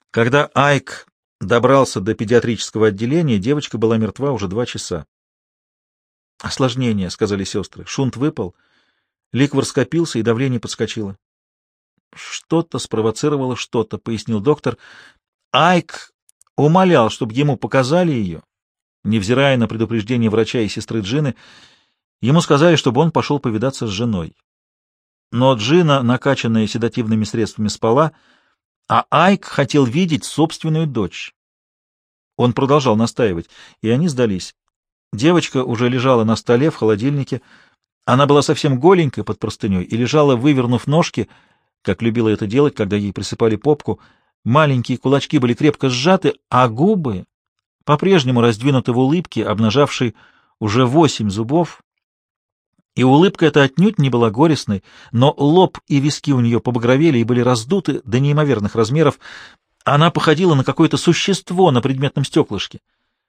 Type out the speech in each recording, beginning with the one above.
Когда Айк добрался до педиатрического отделения, девочка была мертва уже 2 часа. «Осложнение», — сказали сестры. Шунт выпал, ликвор скопился, и давление подскочило. «Что-то спровоцировало что-то», — пояснил доктор. Айк умолял, чтобы ему показали ее, невзирая на предупреждение врача и сестры Джины. Ему сказали, чтобы он пошел повидаться с женой. Но Джина, накачанная седативными средствами, спала, а Айк хотел видеть собственную дочь. Он продолжал настаивать, и они сдались. Девочка уже лежала на столе в холодильнике. Она была совсем голенькой под простыней и лежала, вывернув ножки, как любила это делать, когда ей присыпали попку. Маленькие кулачки были крепко сжаты, а губы по-прежнему раздвинуты в улыбке, обнажавшей уже 8 зубов. И улыбка эта отнюдь не была горестной, но лоб и виски у нее побагровели и были раздуты до неимоверных размеров. Она походила на какое-то существо на предметном стеклышке.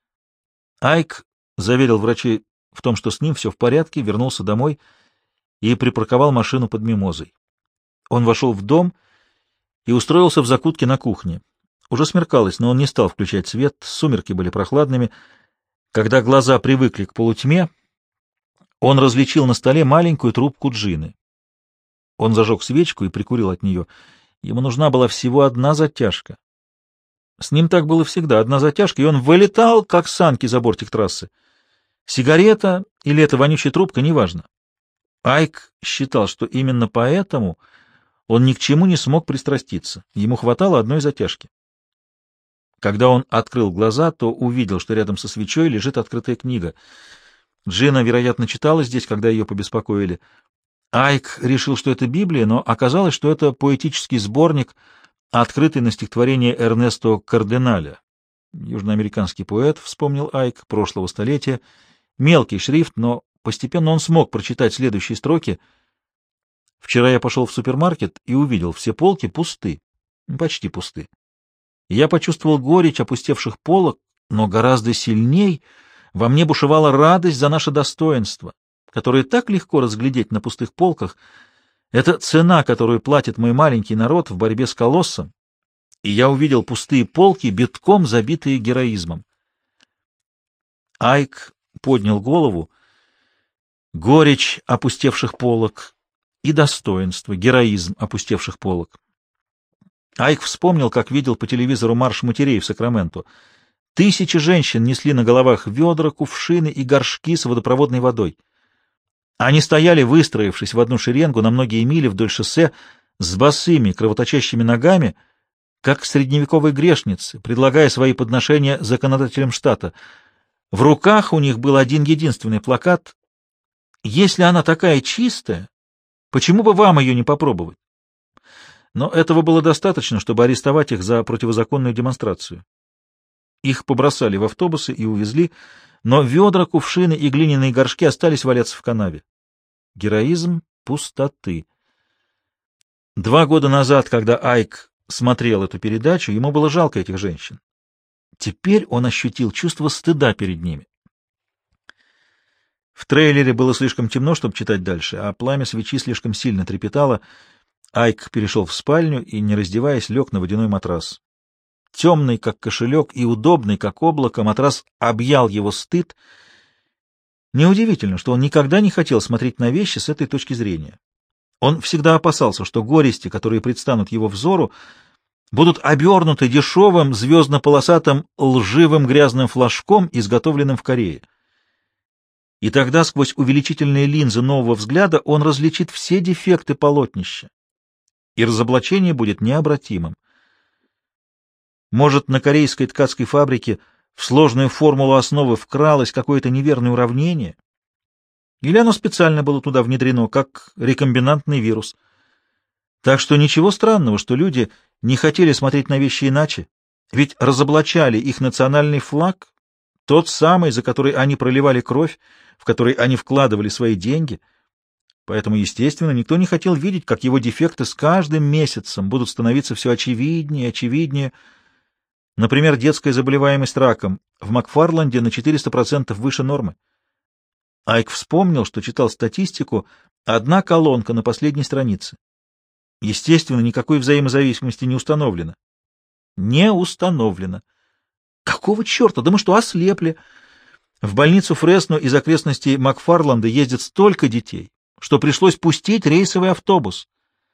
Айк заверил врачей в том, что с ним все в порядке, вернулся домой и припарковал машину под мимозой. Он вошел в дом и устроился в закутке на кухне. Уже смеркалось, но он не стал включать свет, сумерки были прохладными. Когда глаза привыкли к полутьме, он различил на столе маленькую трубку Джины. Он зажег свечку и прикурил от нее. Ему нужна была всего одна затяжка. С ним так было всегда. Одна затяжка, и он вылетал, как санки за бортик трассы. Сигарета или эта вонючая трубка, неважно. Айк считал, что именно поэтому он ни к чему не смог пристраститься. Ему хватало одной затяжки. Когда он открыл глаза, то увидел, что рядом со свечой лежит открытая книга. Джина, вероятно, читала здесь, когда ее побеспокоили. Айк решил, что это Библия, но оказалось, что это поэтический сборник, открытый на стихотворение Эрнесто Карденаля. Южноамериканский поэт, вспомнил Айк, прошлого столетия. Мелкий шрифт, но постепенно он смог прочитать следующие строки. «Вчера я пошел в супермаркет и увидел, все полки пусты, почти пусты. Я почувствовал горечь опустевших полок, но гораздо сильней во мне бушевала радость за наше достоинство, которое так легко разглядеть на пустых полках. Это цена, которую платит мой маленький народ в борьбе с колоссом, и я увидел пустые полки, битком забитые героизмом». Айк поднял голову. Горечь опустевших полок и достоинство, героизм опустевших полок. Айк вспомнил, как видел по телевизору марш матерей в Сакраменто. Тысячи женщин несли на головах ведра, кувшины и горшки с водопроводной водой. Они стояли, выстроившись в одну шеренгу на многие мили вдоль шоссе, с босыми, кровоточащими ногами, как средневековые грешницы, предлагая свои подношения законодателям штата. В руках у них был один единственный плакат: «Если она такая чистая, почему бы вам ее не попробовать?» Но этого было достаточно, чтобы арестовать их за противозаконную демонстрацию. Их побросали в автобусы и увезли, но ведра, кувшины и глиняные горшки остались валяться в канаве. Героизм пустоты. 2 года назад, когда Айк смотрел эту передачу, ему было жалко этих женщин. Теперь он ощутил чувство стыда перед ними. В трейлере было слишком темно, чтобы читать дальше, а пламя свечи слишком сильно трепетало. Айк перешел в спальню и, не раздеваясь, лег на водяной матрас. Темный, как кошелек, и удобный, как облако, матрас объял его стыд. Неудивительно, что он никогда не хотел смотреть на вещи с этой точки зрения. Он всегда опасался, что горести, которые предстанут его взору, будут обернуты дешевым, звездно-полосатым, лживым грязным флажком, изготовленным в Корее. И тогда сквозь увеличительные линзы нового взгляда он различит все дефекты полотнища, и разоблачение будет необратимым. Может, на корейской ткацкой фабрике в сложную формулу основы вкралось какое-то неверное уравнение? Или оно специально было туда внедрено, как рекомбинантный вирус? Так что ничего странного, что люди не хотели смотреть на вещи иначе, ведь разоблачали их национальный флаг, тот самый, за который они проливали кровь, в который они вкладывали свои деньги. Поэтому, естественно, никто не хотел видеть, как его дефекты с каждым месяцем будут становиться все очевиднее и очевиднее. Например, детская заболеваемость раком в Макфарланде на 400% выше нормы. Айк вспомнил, что читал статистику, одна колонка на последней странице. Естественно, никакой взаимозависимости не установлено. Не установлено. Какого черта? Да мы что, ослепли? В больницу Фресно из окрестностей Макфарланда ездит столько детей, что пришлось пустить рейсовый автобус.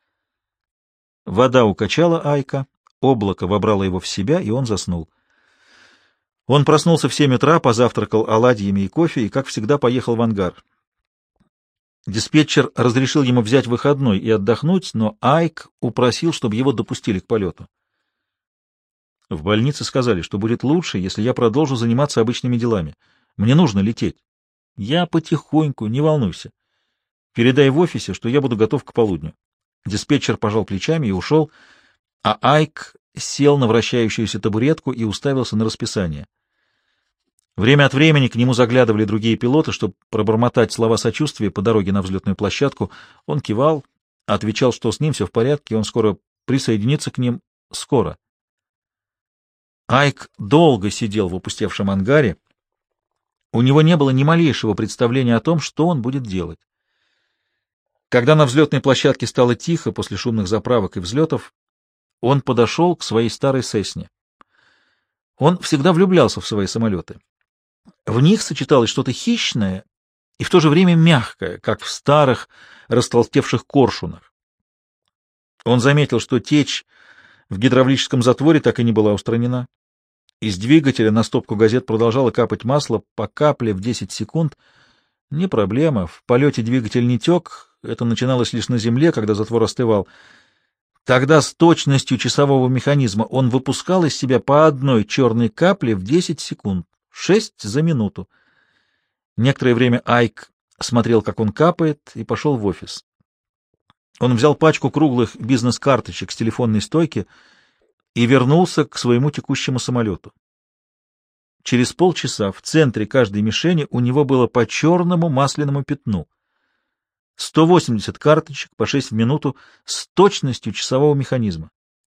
Вода укачала Айка, облако вобрало его в себя, и он заснул. Он проснулся в 7 утра, позавтракал оладьями и кофе и, как всегда, поехал в ангар. Диспетчер разрешил ему взять выходной и отдохнуть, но Айк упросил, чтобы его допустили к полету. В больнице сказали, что будет лучше, если я продолжу заниматься обычными делами. Мне нужно лететь. Я потихоньку, не волнуйся. Передай в офисе, что я буду готов к полудню. Диспетчер пожал плечами и ушел, а Айк сел на вращающуюся табуретку и уставился на расписание. Время от времени к нему заглядывали другие пилоты, чтобы пробормотать слова сочувствия по дороге на взлетную площадку. Он кивал, отвечал, что с ним все в порядке, и он скоро присоединится к ним. Скоро. Айк долго сидел в опустевшем ангаре. У него не было ни малейшего представления о том, что он будет делать. Когда на взлетной площадке стало тихо после шумных заправок и взлетов, он подошел к своей старой Сесне. Он всегда влюблялся в свои самолеты. В них сочеталось что-то хищное и в то же время мягкое, как в старых растолстевших коршунах. Он заметил, что течь в гидравлическом затворе так и не была устранена. Из двигателя на стопку газет продолжало капать масло по капле в 10 секунд. Не проблема, в полете двигатель не тек, это начиналось лишь на земле, когда затвор остывал. Тогда с точностью часового механизма он выпускал из себя по одной черной капле в 10 секунд. 6 за минуту. Некоторое время Айк смотрел, как он капает, и пошел в офис. Он взял пачку круглых бизнес-карточек с телефонной стойки и вернулся к своему текущему самолету. Через полчаса в центре каждой мишени у него было по черному масляному пятну. 180 карточек по 6 в минуту с точностью часового механизма.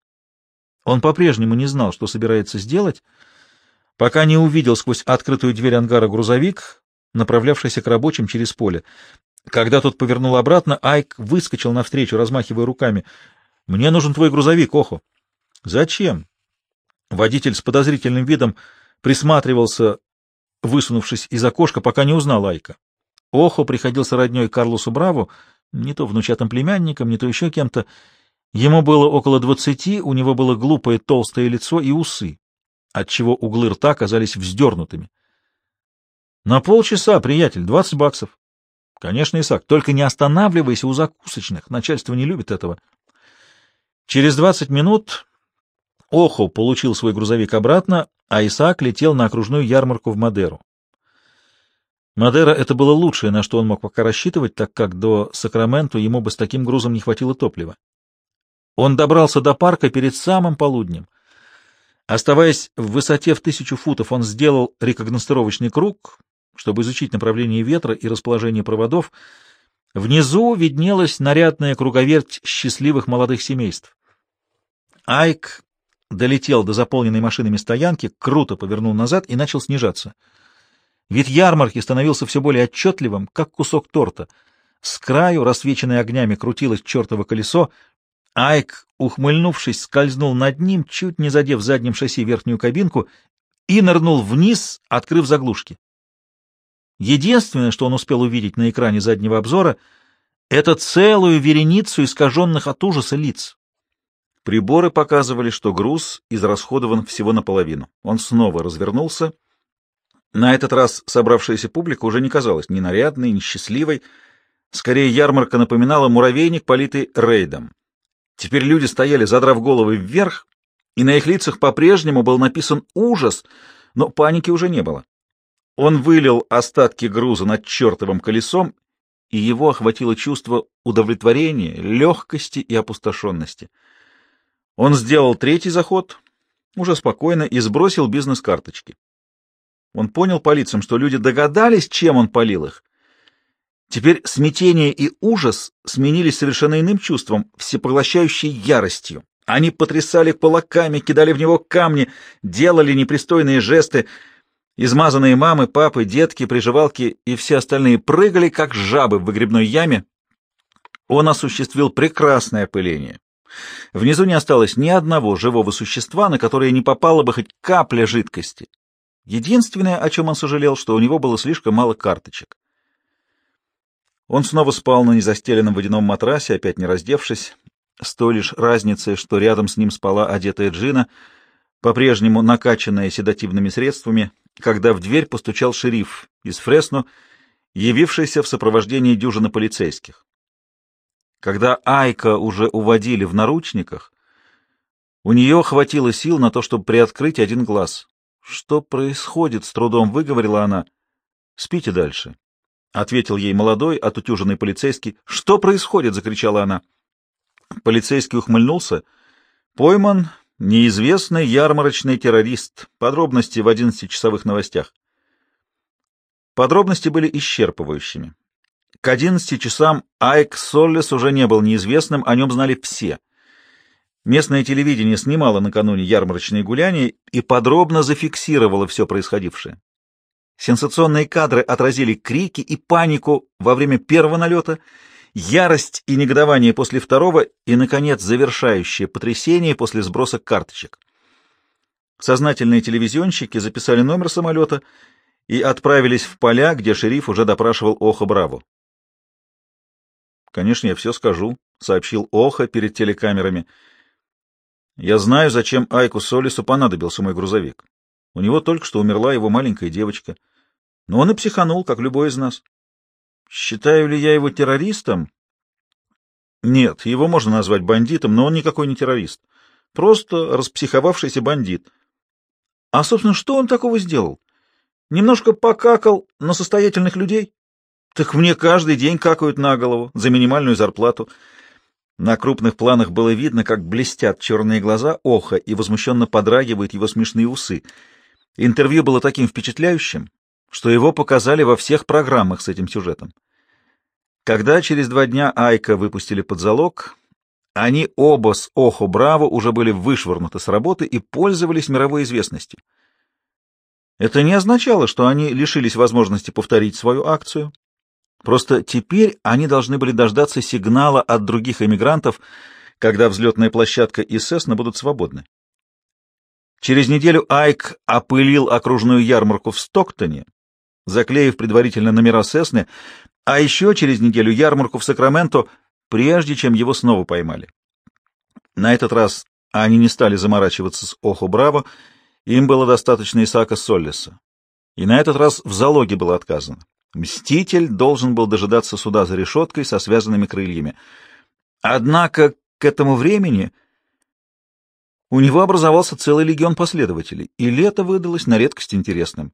Он по-прежнему не знал, что собирается сделать, пока не увидел сквозь открытую дверь ангара грузовик, направлявшийся к рабочим через поле. Когда тот повернул обратно, Айк выскочил навстречу, размахивая руками. «Мне нужен твой грузовик, Охо». «Зачем?» Водитель с подозрительным видом присматривался, высунувшись из окошка, пока не узнал Айка. Охо приходился родней Карлосу Браво, не то внучатым племянником, не то еще кем-то. Ему было около 20, у него было глупое толстое лицо и усы, отчего углы рта казались вздернутыми. — На полчаса, приятель, $20. — Конечно, Исаак, только не останавливайся у закусочных, начальство не любит этого. Через 20 минут Охо получил свой грузовик обратно, а Исаак летел на окружную ярмарку в Мадеру. Мадера — это было лучшее, на что он мог пока рассчитывать, так как до Сакраменто ему бы с таким грузом не хватило топлива. Он добрался до парка перед самым полуднем. Оставаясь в высоте в 1000 футов, он сделал рекогностировочный круг, чтобы изучить направление ветра и расположение проводов. Внизу виднелась нарядная круговерть счастливых молодых семейств. Айк долетел до заполненной машинами стоянки, круто повернул назад и начал снижаться. Вид ярмарки становился все более отчетливым, как кусок торта. С краю, рассвеченной огнями, крутилось чертово колесо. Айк, ухмыльнувшись, скользнул над ним, чуть не задев задним шасси верхнюю кабинку, и нырнул вниз, открыв заглушки. Единственное, что он успел увидеть на экране заднего обзора, это целую вереницу искаженных от ужаса лиц. Приборы показывали, что груз израсходован всего наполовину. Он снова развернулся. На этот раз собравшаяся публика уже не казалась ни нарядной, ни счастливой. Скорее, ярмарка напоминала муравейник, политый рейдом. Теперь люди стояли, задрав головы вверх, и на их лицах по-прежнему был написан ужас, но паники уже не было. Он вылил остатки груза над чертовым колесом, и его охватило чувство удовлетворения, легкости и опустошенности. Он сделал третий заход, уже спокойно, и сбросил бизнес-карточки. Он понял по лицам, что люди догадались, чем он палил их. Теперь смятение и ужас сменились совершенно иным чувством, всепоглощающей яростью. Они потрясали кулаками, кидали в него камни, делали непристойные жесты. Измазанные мамы, папы, детки, приживалки и все остальные прыгали, как жабы в выгребной яме. Он осуществил прекрасное опыление. Внизу не осталось ни одного живого существа, на которое не попала бы хоть капля жидкости. Единственное, о чем он сожалел, что у него было слишком мало карточек. Он снова спал на незастеленном водяном матрасе, опять не раздевшись, с той лишь разницей, что рядом с ним спала одетая Джина, по-прежнему накачанная седативными средствами, когда в дверь постучал шериф из Фресно, явившийся в сопровождении дюжины полицейских. Когда Айка уже уводили в наручниках, у нее хватило сил на то, чтобы приоткрыть один глаз. «Что происходит?» — с трудом выговорила она. «Спите дальше», — ответил ей молодой, отутюженный полицейский. «Что происходит?» — закричала она. Полицейский ухмыльнулся. «Пойман неизвестный ярмарочный террорист. Подробности в 11-часовых новостях». Подробности были исчерпывающими. К 11 часам Айк Соллес уже не был неизвестным, о нем знали все. Местное телевидение снимало накануне ярмарочные гуляния и подробно зафиксировало все происходившее. Сенсационные кадры отразили крики и панику во время первого налета, ярость и негодование после второго и, наконец, завершающее потрясение после сброса карточек. Сознательные телевизионщики записали номер самолета и отправились в поля, где шериф уже допрашивал Охо Браво. «Конечно, я все скажу», — сообщил Охо перед телекамерами. «Я знаю, зачем Айку Солису понадобился мой грузовик. У него только что умерла его маленькая девочка. Но он и психанул, как любой из нас. Считаю ли я его террористом? Нет, его можно назвать бандитом, но он никакой не террорист. Просто распсиховавшийся бандит. А, собственно, что он такого сделал? Немножко покакал на состоятельных людей? Так мне каждый день какают на голову за минимальную зарплату». На крупных планах было видно, как блестят черные глаза Оха и возмущенно подрагивают его смешные усы. Интервью было таким впечатляющим, что его показали во всех программах с этим сюжетом. Когда через 2 дня Айка выпустили под залог, они оба с Охо Браво уже были вышвырнуты с работы и пользовались мировой известностью. Это не означало, что они лишились возможности повторить свою акцию. Просто теперь они должны были дождаться сигнала от других эмигрантов, когда взлетная площадка и Сесна будут свободны. Через неделю Айк опылил окружную ярмарку в Стоктоне, заклеив предварительно номера Сесны, а еще через неделю ярмарку в Сакраменто, прежде чем его снова поймали. На этот раз они не стали заморачиваться с Охо Браво, им было достаточно Исаака Соллеса. И на этот раз в залоге было отказано. Мститель должен был дожидаться суда за решеткой со связанными крыльями. Однако к этому времени у него образовался целый легион последователей, и лето выдалось на редкость интересным.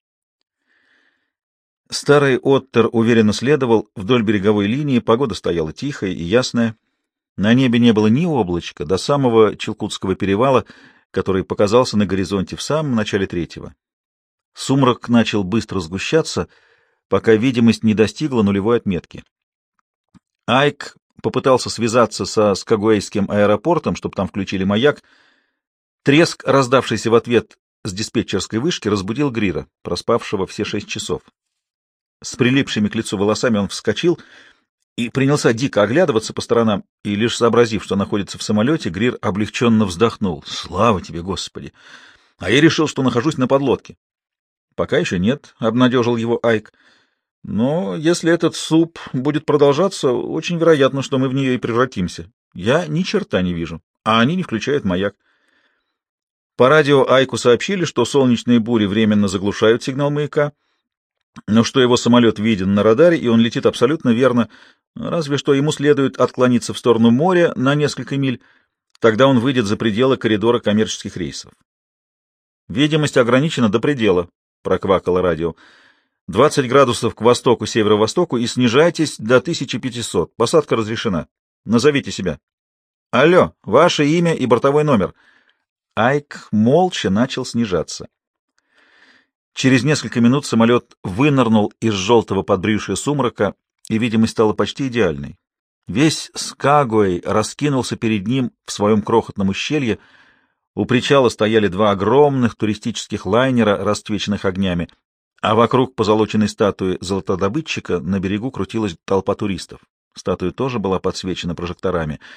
Старый Оттер уверенно следовал вдоль береговой линии, погода стояла тихая и ясная. На небе не было ни облачка до самого Чилкутского перевала, который показался на горизонте в самом начале 3-го. Сумрак начал быстро сгущаться, пока видимость не достигла нулевой отметки. Айк попытался связаться со Скагуэйским аэропортом, чтобы там включили маяк. Треск, раздавшийся в ответ с диспетчерской вышки, разбудил Грира, проспавшего все 6 часов. С прилипшими к лицу волосами он вскочил и принялся дико оглядываться по сторонам, и лишь сообразив, что находится в самолете, Грир облегченно вздохнул. «Слава тебе, Господи! А я решил, что нахожусь на подлодке». «Пока еще нет», — обнадежил его Айк. «Но если этот суп будет продолжаться, очень вероятно, что мы в нее и превратимся. Я ни черта не вижу, а они не включают маяк». По радио Айку сообщили, что солнечные бури временно заглушают сигнал маяка, но что его самолет виден на радаре, и он летит абсолютно верно, разве что ему следует отклониться в сторону моря на несколько миль, тогда он выйдет за пределы коридора коммерческих рейсов. «Видимость ограничена до предела», — проквакало радио. 20 градусов к востоку, северо-востоку, и снижайтесь до 1500. Посадка разрешена. Назовите себя». «Алло, ваше имя и бортовой номер». Айк молча начал снижаться. Через несколько минут самолет вынырнул из желтого подбрюшья сумрака, и видимость стала почти идеальной. Весь Скагуэй раскинулся перед ним в своем крохотном ущелье. У причала стояли 2 огромных туристических лайнера, расцвеченных огнями, а вокруг позолоченной статуи золотодобытчика на берегу крутилась толпа туристов. Статуя тоже была подсвечена прожекторами.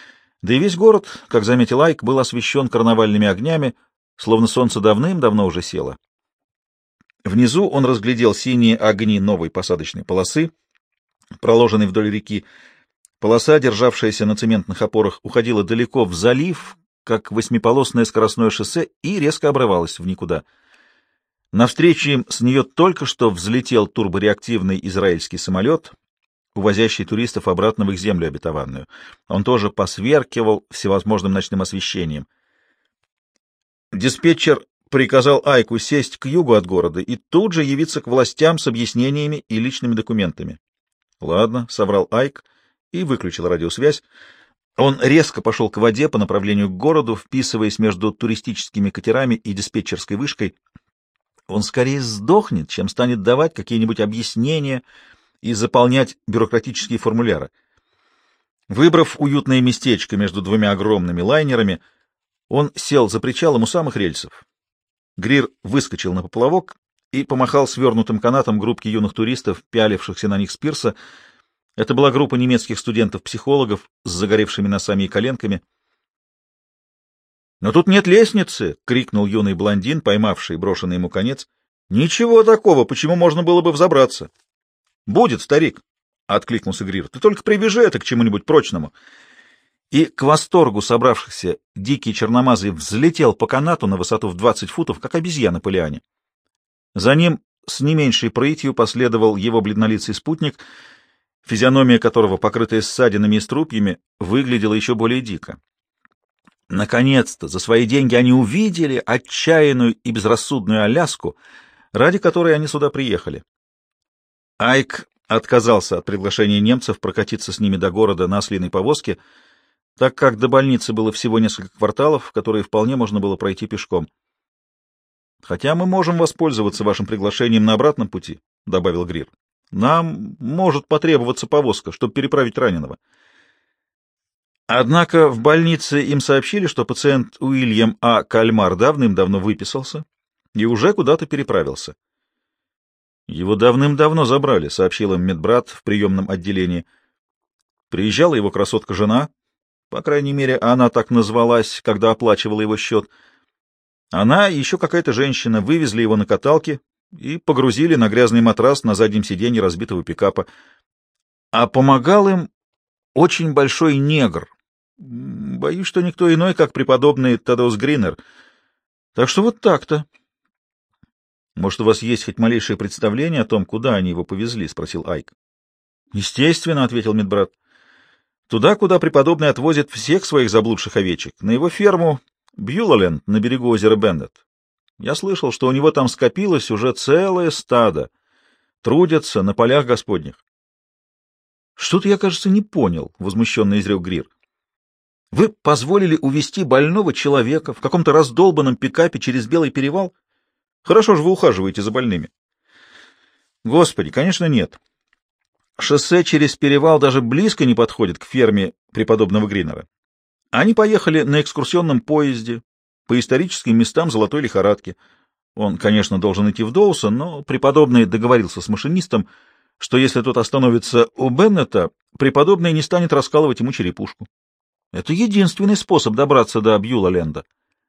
Да и весь город, как заметил Айк, был освещен карнавальными огнями, словно солнце давным-давно уже село. Внизу он разглядел синие огни новой посадочной полосы, проложенной вдоль реки. Полоса, державшаяся на цементных опорах, уходила далеко в залив, как восьмиполосное скоростное шоссе, и резко обрывалась в никуда. Навстречу им с нее только что взлетел турбореактивный израильский самолет, увозящий туристов обратно в их землю обетованную. Он тоже посверкивал всевозможным ночным освещением. Диспетчер приказал Айку сесть к югу от города и тут же явиться к властям с объяснениями и личными документами. — Ладно, — соврал Айк и выключил радиосвязь. Он резко пошел к воде по направлению к городу, вписываясь между туристическими катерами и диспетчерской вышкой. Он скорее сдохнет, чем станет давать какие-нибудь объяснения и заполнять бюрократические формуляры. Выбрав уютное местечко между двумя огромными лайнерами, он сел за причалом у самых рельсов. Грир выскочил на поплавок и помахал свернутым канатом группке юных туристов, пялившихся на них с пирса. Это была группа немецких студентов-психологов с загоревшими носами и коленками. «Но тут нет лестницы!» — крикнул юный блондин, поймавший брошенный ему конец. «Ничего такого, почему можно было бы взобраться?» «Будет, старик!» — откликнулся Грир. «Ты только прибежи это к чему-нибудь прочному!» И к восторгу собравшихся дикий черномазый взлетел по канату на высоту в 20 футов, как обезьяна по лиане. За ним с не меньшей прытью последовал его бледнолицый спутник, физиономия которого, покрытая ссадинами и струпьями, выглядела еще более дико. Наконец-то за свои деньги они увидели отчаянную и безрассудную Аляску, ради которой они сюда приехали. Айк отказался от приглашения немцев прокатиться с ними до города на ослиной повозке, так как до больницы было всего несколько кварталов, которые вполне можно было пройти пешком. «Хотя мы можем воспользоваться вашим приглашением на обратном пути», — добавил Грир. «Нам может потребоваться повозка, чтобы переправить раненого». Однако в больнице им сообщили, что пациент Уильям А. Кальмар давным-давно выписался и уже куда-то переправился. «Его давным-давно забрали», — сообщил им медбрат в приемном отделении. Приезжала его красотка-жена, по крайней мере, она так назвалась, когда оплачивала его счет. Она и еще какая-то женщина вывезли его на каталке и погрузили на грязный матрас на заднем сиденье разбитого пикапа. А помогал им очень большой негр. Боюсь, что никто иной, как преподобный Тадеус Гринер. Так что вот так-то. — Может, у вас есть хоть малейшее представление о том, куда они его повезли? — спросил Айк. — Естественно, — ответил медбрат. — Туда, куда преподобный отвозит всех своих заблудших овечек, на его ферму Бьюлаленд на берегу озера Бендет. Я слышал, что у него там скопилось уже целое стадо. Трудятся на полях Господних. — Что-то я, кажется, не понял, — возмущенно изрек Грир. — Вы позволили увезти больного человека в каком-то раздолбанном пикапе через Белый перевал? Хорошо же вы ухаживаете за больными. — Господи, конечно, нет. Шоссе через перевал даже близко не подходит к ферме преподобного Гринера. Они поехали на экскурсионном поезде по историческим местам золотой лихорадки. Он, конечно, должен идти в Доусон, но преподобный договорился с машинистом, что если тот остановится у Беннета, преподобный не станет раскалывать ему черепушку. Это единственный способ добраться до Бьюла-Ленда.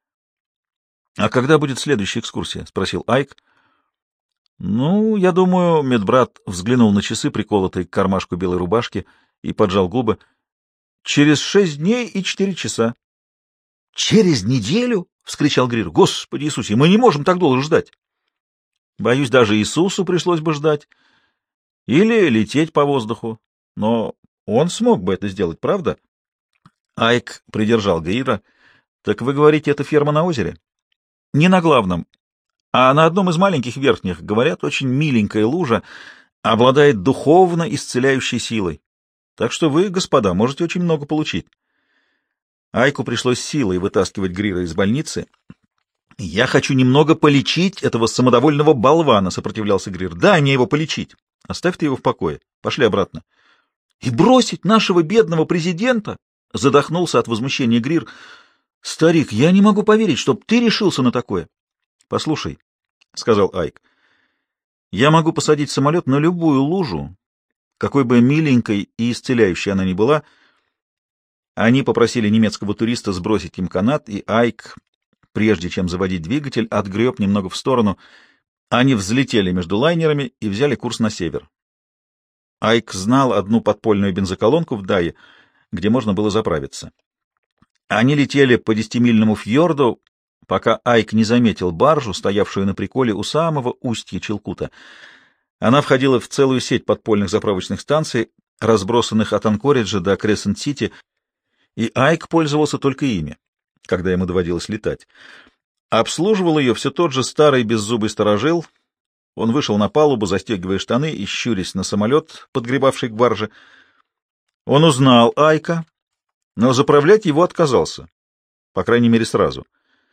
— А когда будет следующая экскурсия? — спросил Айк. — Ну, я думаю, медбрат взглянул на часы, приколотые к кармашку белой рубашки, и поджал губы. — Через 6 дней и 4 часа. — Через неделю? — вскричал Грир. — Господи Иисусе, мы не можем так долго ждать. — Боюсь, даже Иисусу пришлось бы ждать. Или лететь по воздуху. Но он смог бы это сделать, правда? Айк придержал Грира. — Так вы говорите, это ферма на озере? — Не на главном, а на одном из маленьких верхних, говорят, очень миленькая лужа, обладает духовно исцеляющей силой. Так что вы, господа, можете очень много получить. Айку пришлось силой вытаскивать Грира из больницы. — Я хочу немного полечить этого самодовольного болвана, — сопротивлялся Грир. — Дай мне его полечить. Оставь ты его в покое. Пошли обратно. — И бросить нашего бедного президента? — задохнулся от возмущения Грир. — Старик, я не могу поверить, чтоб ты решился на такое. — Послушай, — сказал Айк, — я могу посадить самолет на любую лужу, какой бы миленькой и исцеляющей она ни была. Они попросили немецкого туриста сбросить им канат, и Айк, прежде чем заводить двигатель, отгреб немного в сторону. Они взлетели между лайнерами и взяли курс на север. Айк знал одну подпольную бензоколонку в Дае, где можно было заправиться. Они летели по 10-мильному фьорду, пока Айк не заметил баржу, стоявшую на приколе у самого устья Чилкута. Она входила в целую сеть подпольных заправочных станций, разбросанных от Анкориджа до Крессент-Сити, и Айк пользовался только ими, когда ему доводилось летать. Обслуживал ее все тот же старый беззубый сторожил. Он вышел на палубу, застегивая штаны и щурясь на самолет, подгребавший к барже. Он узнал Айка, но заправлять его отказался, по крайней мере, сразу.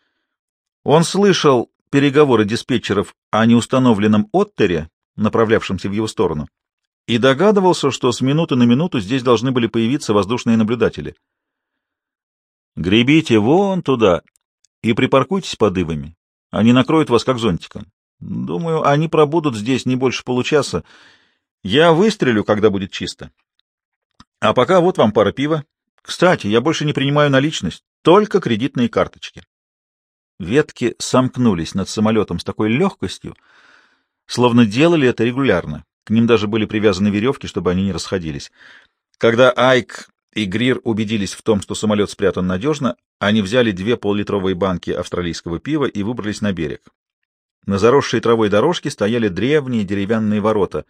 Он слышал переговоры диспетчеров о неустановленном оттере, направлявшемся в его сторону, и догадывался, что с минуты на минуту здесь должны были появиться воздушные наблюдатели. «Гребите вон туда и припаркуйтесь под ивами. Они накроют вас как зонтиком. Думаю, они пробудут здесь не больше получаса. Я выстрелю, когда будет чисто. А пока вот вам пара пива. Кстати, я больше не принимаю наличность, только кредитные карточки». Ветки сомкнулись над самолетом с такой легкостью, словно делали это регулярно. К ним даже были привязаны веревки, чтобы они не расходились. Когда Айк и Грир убедились в том, что самолет спрятан надежно, они взяли 2 поллитровые банки австралийского пива и выбрались на берег. На заросшей травой дорожке стояли древние деревянные ворота.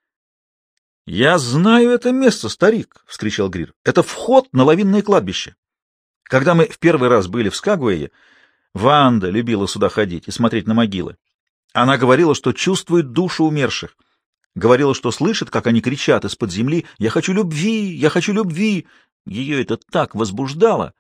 «Я знаю это место, старик!» — вскричал Грир. «Это вход на лавинное кладбище. Когда мы в первый раз были в Скагуэе, Ванда любила сюда ходить и смотреть на могилы. Она говорила, что чувствует душу умерших. Говорила, что слышит, как они кричат из-под земли: «Я хочу любви! Я хочу любви!» Ее это так возбуждало.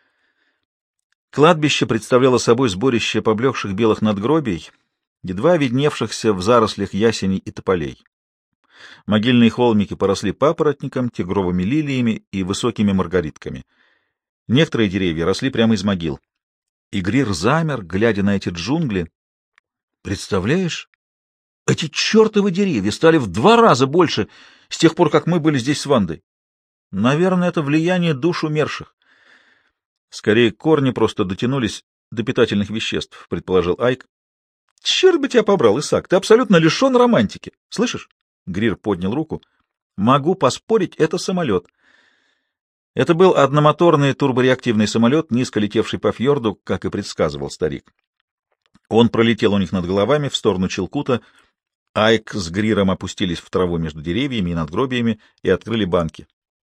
Кладбище представляло собой сборище поблекших белых надгробий, едва видневшихся в зарослях ясеней и тополей. Могильные холмики поросли папоротником, тигровыми лилиями и высокими маргаритками. Некоторые деревья росли прямо из могил. И Грир замер, глядя на эти джунгли. «Представляешь? Эти чертовы деревья стали в 2 раза больше с тех пор, как мы были здесь с Вандой. Наверное, это влияние душ умерших. Скорее, корни просто дотянулись до питательных веществ», — предположил Айк. «Черт бы тебя побрал, Исаак, ты абсолютно лишен романтики. Слышишь?» — Грир поднял руку. «Могу поспорить, это самолет». Это был одномоторный турбореактивный самолет, низко летевший по фьорду, как и предсказывал старик. Он пролетел у них над головами в сторону Чилкута. Айк с Гриром опустились в траву между деревьями и надгробиями и открыли банки.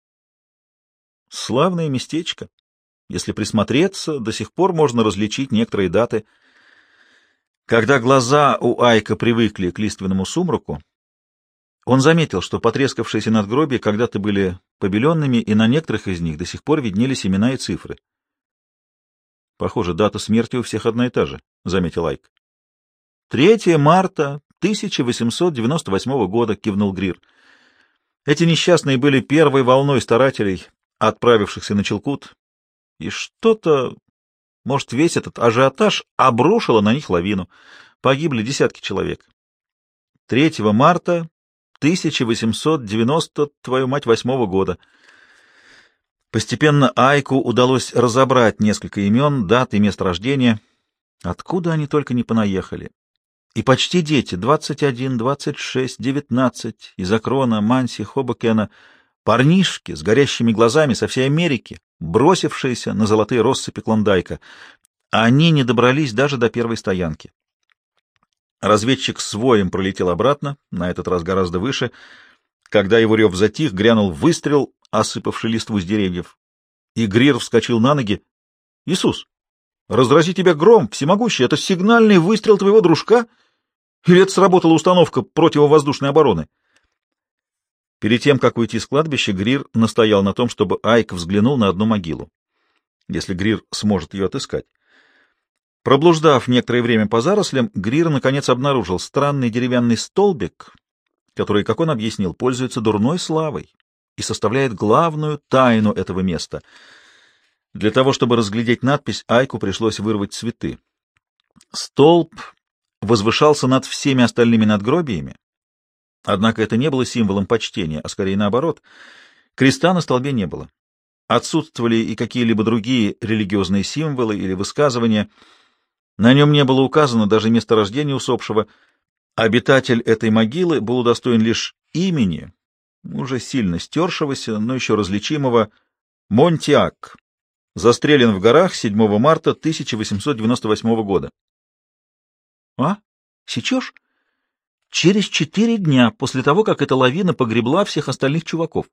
Славное местечко. Если присмотреться, до сих пор можно различить некоторые даты. Когда глаза у Айка привыкли к лиственному сумраку, он заметил, что потрескавшиеся надгробия когда-то были побеленными, и на некоторых из них до сих пор виднелись имена и цифры. «Похоже, дата смерти у всех одна и та же», — заметил Айк. «3 марта 1898 года», — кивнул Грир. «Эти несчастные были первой волной старателей, отправившихся на Чилкут, и что-то, может, весь этот ажиотаж обрушило на них лавину. Погибли десятки человек. 3 марта 1890, твою мать, 8 года». Постепенно Айку удалось разобрать несколько имен, дат и мест рождения. Откуда они только не понаехали. И почти дети, 21, 26, 19, из Акрона, Манси, Хобокена, парнишки с горящими глазами со всей Америки, бросившиеся на золотые россыпи Клондайка. Они не добрались даже до первой стоянки. Разведчик с воем пролетел обратно, на этот раз гораздо выше. Когда его рев затих, грянул выстрел, осыпавший листву с деревьев. И Грир вскочил на ноги. «Иисус, разрази тебя гром, всемогущий, это сигнальный выстрел твоего дружка? Или это сработала установка противовоздушной обороны?» Перед тем, как уйти с кладбища, Грир настоял на том, чтобы Айк взглянул на одну могилу, если Грир сможет ее отыскать. Проблуждав некоторое время по зарослям, Грир наконец обнаружил странный деревянный столбик, который, как он объяснил, пользуется дурной славой и составляет главную тайну этого места. Для того, чтобы разглядеть надпись, Айку пришлось вырвать цветы. Столб возвышался над всеми остальными надгробиями, однако это не было символом почтения, а скорее наоборот. Креста на столбе не было. Отсутствовали и какие-либо другие религиозные символы или высказывания. На нем не было указано даже место рождения усопшего. Обитатель этой могилы был удостоен лишь имени, уже сильно стершегося, но еще различимого, Монтиак, застрелен в горах 7 марта 1898 года. — А? Сечешь? Через 4 дня после того, как эта лавина погребла всех остальных чуваков.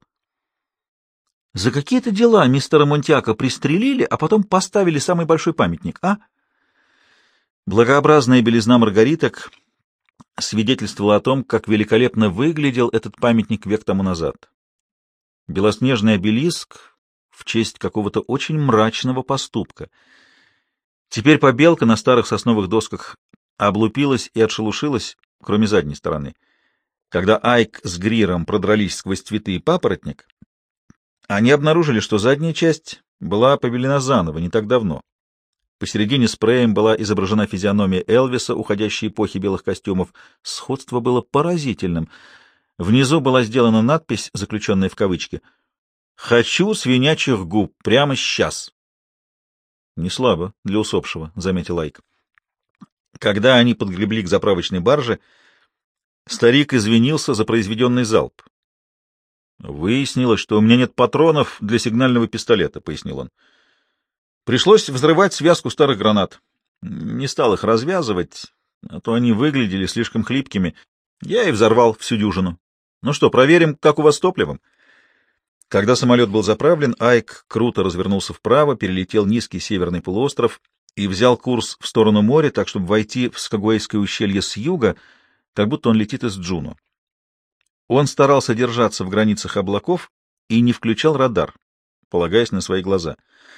За какие-то дела мистера Монтиака пристрелили, а потом поставили самый большой памятник, а? Благообразная белизна маргариток свидетельствовала о том, как великолепно выглядел этот памятник век тому назад. Белоснежный обелиск в честь какого-то очень мрачного поступка. Теперь побелка на старых сосновых досках облупилась и отшелушилась, кроме задней стороны. Когда Айк с Гриром продрались сквозь цветы и папоротник, они обнаружили, что задняя часть была побелена заново, не так давно. Посередине спреем была изображена физиономия Элвиса, уходящей эпохи белых костюмов. Сходство было поразительным. Внизу была сделана надпись, заключенная в кавычки: «Хочу свинячьих губ прямо сейчас». «Не слабо для усопшего», — заметил Айк. Когда они подгребли к заправочной барже, старик извинился за произведенный залп. «Выяснилось, что у меня нет патронов для сигнального пистолета», — пояснил он. «Пришлось взрывать связку старых гранат. Не стал их развязывать, а то они выглядели слишком хлипкими. Я и взорвал всю дюжину. Ну что, проверим, как у вас с топливом?» Когда самолет был заправлен, Айк круто развернулся вправо, перелетел низкий северный полуостров и взял курс в сторону моря, так, чтобы войти в Скагуэйское ущелье с юга, как будто он летит из Джуно. Он старался держаться в границах облаков и не включал радар, полагаясь на свои глаза.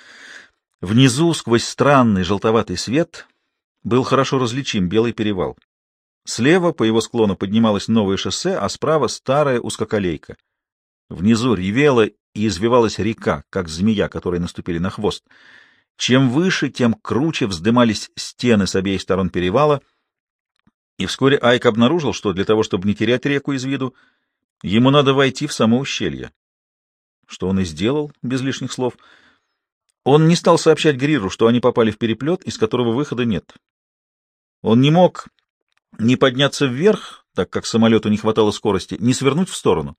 Внизу, сквозь странный желтоватый свет, был хорошо различим белый перевал. Слева по его склону поднималось новое шоссе, а справа — старая узкоколейка. Внизу ревела и извивалась река, как змея, которой наступили на хвост. Чем выше, тем круче вздымались стены с обеих сторон перевала, и вскоре Айк обнаружил, что для того, чтобы не терять реку из виду, ему надо войти в само ущелье. Что он и сделал, без лишних слов. Он не стал сообщать Гриру, что они попали в переплет, из которого выхода нет. Он не мог ни подняться вверх, так как самолету не хватало скорости, ни свернуть в сторону.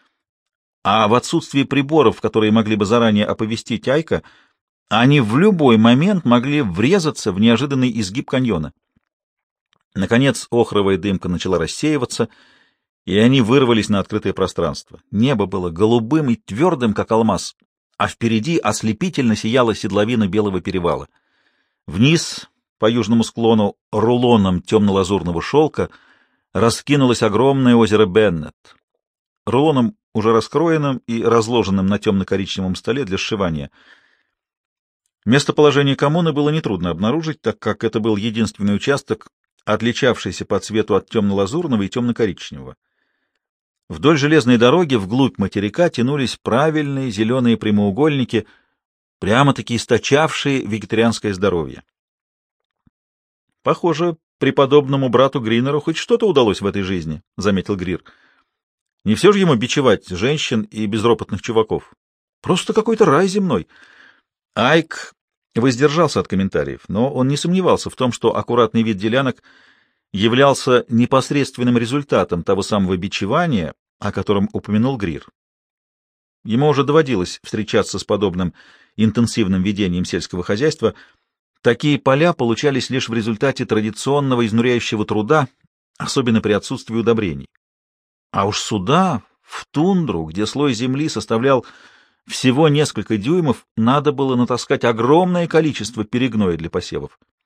А в отсутствии приборов, которые могли бы заранее оповестить Айка, они в любой момент могли врезаться в неожиданный изгиб каньона. Наконец охровая дымка начала рассеиваться, и они вырвались на открытое пространство. Небо было голубым и твердым, как алмаз, а впереди ослепительно сияла седловина белого перевала. Вниз, по южному склону, рулоном темно-лазурного шелка, раскинулось огромное озеро Беннет. Рулоном, уже раскроенным и разложенным на темно-коричневом столе для сшивания. Местоположение коммуны было нетрудно обнаружить, так как это был единственный участок, отличавшийся по цвету от темно-лазурного и темно-коричневого. Вдоль железной дороги вглубь материка тянулись правильные зеленые прямоугольники, прямо-таки источавшие вегетарианское здоровье. «Похоже, преподобному брату Гринеру хоть что-то удалось в этой жизни», — заметил Грир. «Не все же ему бичевать женщин и безропотных чуваков. Просто какой-то рай земной». Айк воздержался от комментариев, но он не сомневался в том, что аккуратный вид делянок являлся непосредственным результатом того самого бичевания, о котором упомянул Грир. Ему уже доводилось встречаться с подобным интенсивным ведением сельского хозяйства. Такие поля получались лишь в результате традиционного изнуряющего труда, особенно при отсутствии удобрений. А уж сюда, в тундру, где слой земли составлял всего несколько дюймов, надо было натаскать огромное количество перегноя для посевов.